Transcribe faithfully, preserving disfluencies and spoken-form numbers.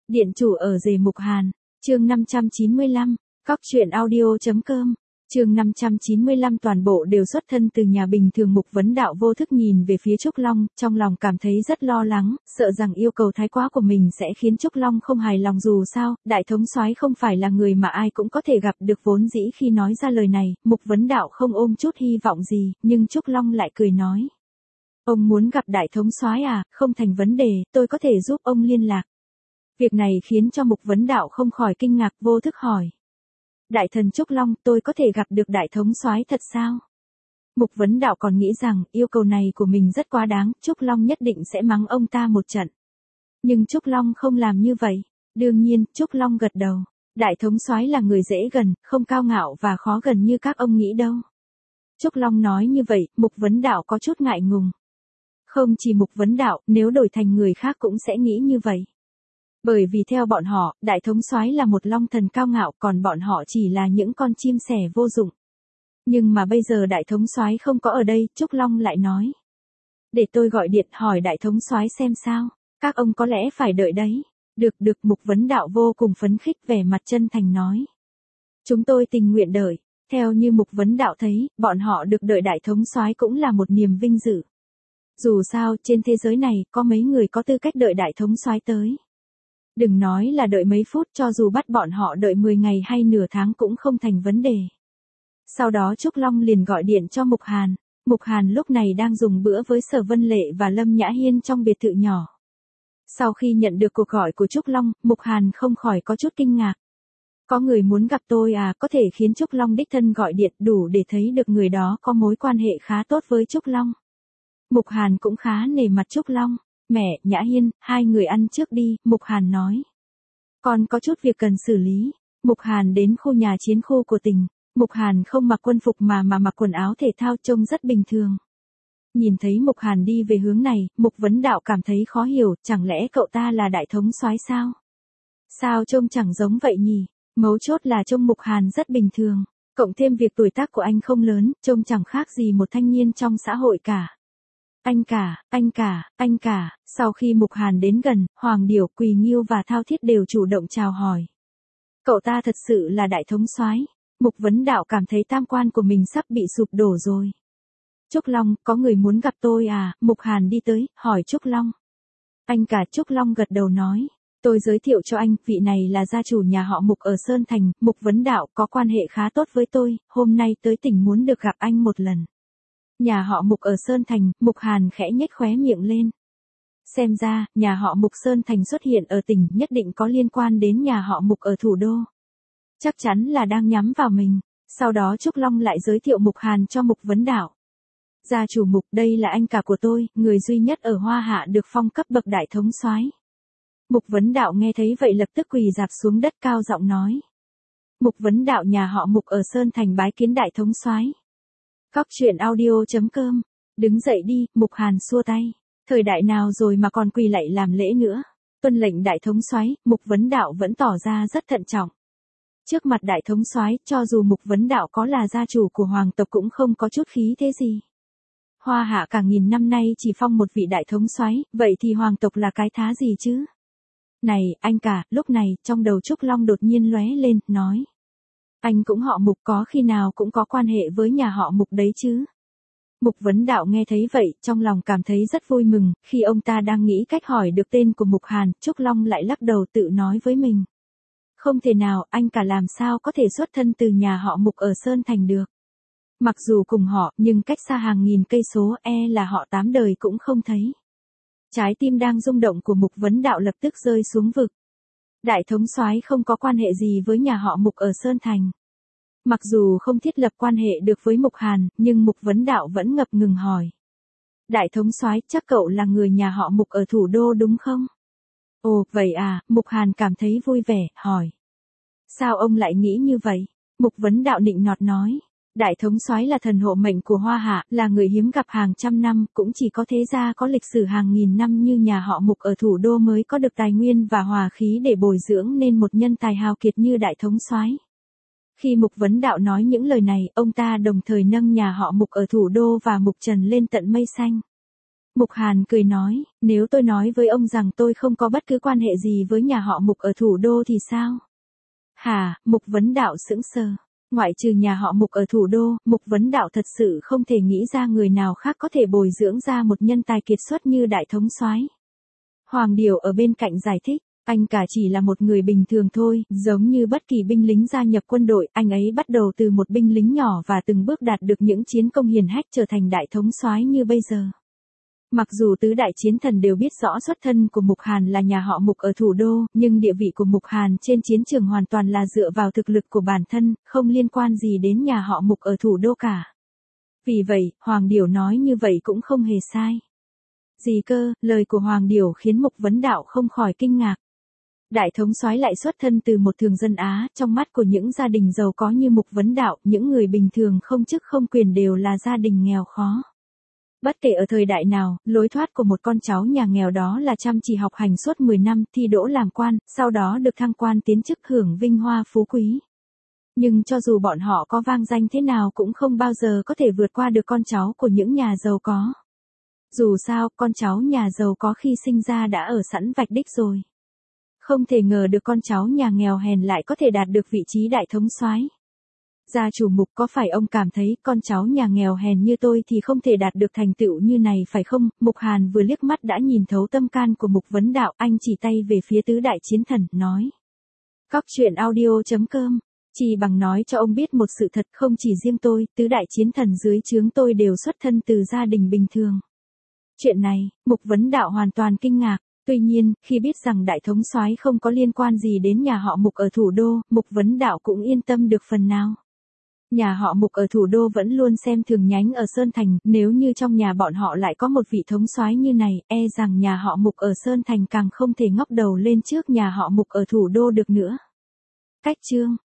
Điện chủ ở rể Mục Hàn, chương năm trăm chín mươi lăm, cóc truyện audio.com, chương năm trăm chín mươi lăm toàn bộ đều xuất thân từ nhà bình thường. Mục Vấn Đạo vô thức nhìn về phía Trúc Long, trong lòng cảm thấy rất lo lắng, sợ rằng yêu cầu thái quá của mình sẽ khiến Trúc Long không hài lòng. Dù sao, đại thống soái không phải là người mà ai cũng có thể gặp được. Vốn dĩ khi nói ra lời này, Mục Vấn Đạo không ôm chút hy vọng gì, nhưng Trúc Long lại cười nói. Ông muốn gặp đại thống soái à, không thành vấn đề, tôi có thể giúp ông liên lạc. Việc này khiến cho Mục Vấn Đạo không khỏi kinh ngạc, vô thức hỏi. Đại thần Trúc Long, tôi có thể gặp được đại thống soái thật sao? Mục Vấn Đạo còn nghĩ rằng yêu cầu này của mình rất quá đáng, Trúc Long nhất định sẽ mắng ông ta một trận. Nhưng Trúc Long không làm như vậy. Đương nhiên, Trúc Long gật đầu. Đại thống soái là người dễ gần, không cao ngạo và khó gần như các ông nghĩ đâu. Trúc Long nói như vậy, Mục Vấn Đạo có chút ngại ngùng. Không chỉ Mục Vấn Đạo, nếu đổi thành người khác cũng sẽ nghĩ như vậy. Bởi vì theo bọn họ, đại thống soái là một long thần cao ngạo, còn bọn họ chỉ là những con chim sẻ vô dụng. Nhưng mà bây giờ đại thống soái không có ở đây, Trúc Long lại nói. Để tôi gọi điện hỏi đại thống soái xem sao, các ông có lẽ phải đợi đấy. Được được, Mục Vấn Đạo vô cùng phấn khích, vẻ mặt chân thành nói. Chúng tôi tình nguyện đợi. Theo như Mục Vấn Đạo thấy, bọn họ được đợi đại thống soái cũng là một niềm vinh dự. Dù sao, trên thế giới này, có mấy người có tư cách đợi đại thống soái tới. Đừng nói là đợi mấy phút, cho dù bắt bọn họ đợi mười ngày hay nửa tháng cũng không thành vấn đề. Sau đó Trúc Long liền gọi điện cho Mục Hàn. Mục Hàn lúc này đang dùng bữa với Sở Vân Lệ và Lâm Nhã Hiên trong biệt thự nhỏ. Sau khi nhận được cuộc gọi của Trúc Long, Mục Hàn không khỏi có chút kinh ngạc. Có người muốn gặp tôi à, có thể khiến Trúc Long đích thân gọi điện đủ để thấy được người đó có mối quan hệ khá tốt với Trúc Long. Mục Hàn cũng khá nể mặt Trúc Long. Mẹ, Nhã Hiên, hai người ăn trước đi, Mục Hàn nói. Còn có chút việc cần xử lý. Mục Hàn đến khu nhà chiến khu của tỉnh. Mục Hàn không mặc quân phục mà mà mặc quần áo thể thao, trông rất bình thường. Nhìn thấy Mục Hàn đi về hướng này, Mục Vấn Đạo cảm thấy khó hiểu, chẳng lẽ cậu ta là đại thống soái sao? Sao trông chẳng giống vậy nhỉ? Mấu chốt là trông Mục Hàn rất bình thường. Cộng thêm việc tuổi tác của anh không lớn, trông chẳng khác gì một thanh niên trong xã hội cả. Anh cả, anh cả, anh cả, sau khi Mục Hàn đến gần, Hoàng Điểu, Quỳ Nghiêu và Thao Thiết đều chủ động chào hỏi. Cậu ta thật sự là đại thống soái. Mục Vấn Đạo cảm thấy tam quan của mình sắp bị sụp đổ rồi. Trúc Long, có người muốn gặp tôi à? Mục Hàn đi tới, hỏi Trúc Long. Anh cả, Trúc Long gật đầu nói. Tôi giới thiệu cho anh, vị này là gia chủ nhà họ Mục ở Sơn Thành, Mục Vấn Đạo có quan hệ khá tốt với tôi, hôm nay tới tỉnh muốn được gặp anh một lần. Nhà họ Mục ở Sơn Thành, Mục Hàn khẽ nhếch khóe miệng lên. Xem ra, nhà họ Mục Sơn Thành xuất hiện ở tỉnh nhất định có liên quan đến nhà họ Mục ở thủ đô. Chắc chắn là đang nhắm vào mình. Sau đó Trúc Long lại giới thiệu Mục Hàn cho Mục Vấn Đạo. Gia chủ Mục, đây là anh cả của tôi, người duy nhất ở Hoa Hạ được phong cấp bậc đại thống soái. Mục Vấn Đạo nghe thấy vậy lập tức quỳ rạp xuống đất cao giọng nói. Mục Vấn Đạo nhà họ Mục ở Sơn Thành bái kiến đại thống soái. Cóc truyện audio.com, đứng dậy đi, Mục Hàn xua tay. Thời đại nào rồi mà còn quỳ lạy làm lễ nữa. Tuân lệnh đại thống soái, Mục Vấn Đạo vẫn tỏ ra rất thận trọng. Trước mặt đại thống soái, cho dù Mục Vấn Đạo có là gia chủ của hoàng tộc cũng không có chút khí thế gì. Hoa Hạ cả nghìn năm nay chỉ phong một vị đại thống soái, vậy thì hoàng tộc là cái thá gì chứ? Này, anh cả, lúc này, trong đầu Trúc Long đột nhiên lóe lên, nói. Anh cũng họ Mục, có khi nào cũng có quan hệ với nhà họ Mục đấy chứ? Mục Vấn Đạo nghe thấy vậy, trong lòng cảm thấy rất vui mừng, khi ông ta đang nghĩ cách hỏi được tên của Mục Hàn, Trúc Long lại lắc đầu tự nói với mình. Không thể nào, anh cả làm sao có thể xuất thân từ nhà họ Mục ở Sơn Thành được. Mặc dù cùng họ, nhưng cách xa hàng nghìn cây số, e là họ tám đời cũng không thấy. Trái tim đang rung động của Mục Vấn Đạo lập tức rơi xuống vực. Đại thống soái không có quan hệ gì với nhà họ Mục ở Sơn Thành. Mặc dù không thiết lập quan hệ được với Mục Hàn, nhưng Mục Vấn Đạo vẫn ngập ngừng hỏi. Đại thống soái, chắc cậu là người nhà họ Mục ở thủ đô đúng không? Ồ, vậy à, Mục Hàn cảm thấy vui vẻ, hỏi. Sao ông lại nghĩ như vậy? Mục Vấn Đạo nịnh nọt nói. Đại thống soái là thần hộ mệnh của Hoa Hạ, là người hiếm gặp hàng trăm năm, cũng chỉ có thế gia có lịch sử hàng nghìn năm như nhà họ Mục ở thủ đô mới có được tài nguyên và hòa khí để bồi dưỡng nên một nhân tài hào kiệt như đại thống soái. Khi Mục Vấn Đạo nói những lời này, ông ta đồng thời nâng nhà họ Mục ở thủ đô và Mục Trần lên tận mây xanh. Mục Hàn cười nói, nếu tôi nói với ông rằng tôi không có bất cứ quan hệ gì với nhà họ Mục ở thủ đô thì sao? Hả, Mục Vấn Đạo sững sờ. Ngoại trừ nhà họ Mục ở thủ đô, Mục Vấn Đạo thật sự không thể nghĩ ra người nào khác có thể bồi dưỡng ra một nhân tài kiệt xuất như đại thống soái. Hoàng Điều ở bên cạnh giải thích, anh cả chỉ là một người bình thường thôi, giống như bất kỳ binh lính gia nhập quân đội, anh ấy bắt đầu từ một binh lính nhỏ và từng bước đạt được những chiến công hiển hách trở thành đại thống soái như bây giờ. Mặc dù tứ đại chiến thần đều biết rõ xuất thân của Mục Hàn là nhà họ Mục ở thủ đô, nhưng địa vị của Mục Hàn trên chiến trường hoàn toàn là dựa vào thực lực của bản thân, không liên quan gì đến nhà họ Mục ở thủ đô cả. Vì vậy, Hoàng Điểu nói như vậy cũng không hề sai. Gì cơ, lời của Hoàng Điểu khiến Mục Vấn Đạo không khỏi kinh ngạc. Đại thống soái lại xuất thân từ một thường dân Á, trong mắt của những gia đình giàu có như Mục Vấn Đạo, những người bình thường không chức không quyền đều là gia đình nghèo khó. Bất kể ở thời đại nào, lối thoát của một con cháu nhà nghèo đó là chăm chỉ học hành suốt mười năm, thi đỗ làm quan, sau đó được thăng quan tiến chức hưởng vinh hoa phú quý. Nhưng cho dù bọn họ có vang danh thế nào cũng không bao giờ có thể vượt qua được con cháu của những nhà giàu có. Dù sao, con cháu nhà giàu có khi sinh ra đã ở sẵn vạch đích rồi. Không thể ngờ được con cháu nhà nghèo hèn lại có thể đạt được vị trí đại thống soái. Gia chủ Mục, có phải ông cảm thấy con cháu nhà nghèo hèn như tôi thì không thể đạt được thành tựu như này phải không? Mục Hàn vừa liếc mắt đã nhìn thấu tâm can của Mục Vấn Đạo, anh chỉ tay về phía tứ đại chiến thần, nói. Cóc truyện audio chấm com, chỉ bằng nói cho ông biết một sự thật, không chỉ riêng tôi, tứ đại chiến thần dưới trướng tôi đều xuất thân từ gia đình bình thường. Chuyện này, Mục Vấn Đạo hoàn toàn kinh ngạc. Tuy nhiên, khi biết rằng đại thống soái không có liên quan gì đến nhà họ Mục ở thủ đô, Mục Vấn Đạo cũng yên tâm được phần nào. Nhà họ Mục ở thủ đô vẫn luôn xem thường nhánh ở Sơn Thành, nếu như trong nhà bọn họ lại có một vị thống soái như này, e rằng nhà họ Mục ở Sơn Thành càng không thể ngóc đầu lên trước nhà họ Mục ở thủ đô được nữa. Cách chương